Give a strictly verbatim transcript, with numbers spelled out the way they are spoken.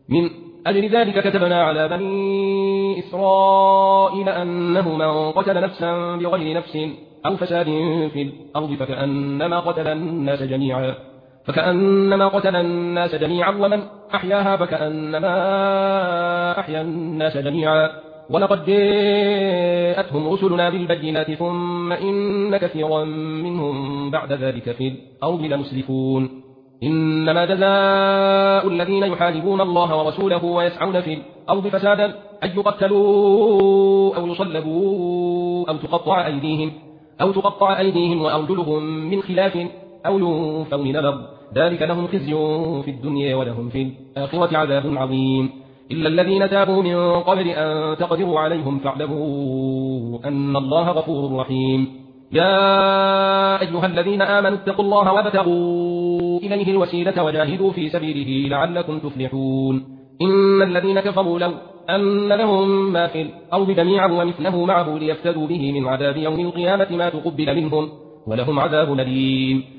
من أجل ذلك كتبنا على بني إسرائيل أنه من قتل نفسا بغير نفس أو فساد في الأرض فكأنما قتل الناس جميعا فكأنما قتل الناس جميعا ومن أحياها فكأنما أحيا الناس جميعا ولقد جاءتهم رسلنا بالبينات ثم إن كثيرا منهم بعد ذلك في الأرض لمسرفون إنما جزاء الذين يحاربون الله ورسوله ويسعون في الأرض فسادا أن يقتلوا أو يصلبوا أو تقطع أيديهم أو تقطع أيديهم وأرجلهم من خلاف أو ينفوا من الأرض ذلك لهم خزي في الدنيا ولهم في الآخرة عذاب عظيم إلا الذين تابوا من قبل أن تقدروا عليهم فاعلموا أن الله غفور رحيم يا أيها الذين آمنوا اتقوا الله وابتغوا إليه الوسيلة وجاهدوا في سبيله لعلكم تفلحون إن الذين كفروا لو أن لهم ما في الأرض جميعا ومثله معه ليفتدوا به من عذاب يوم القيامة ما تقبل منهم ولهم عذاب أليم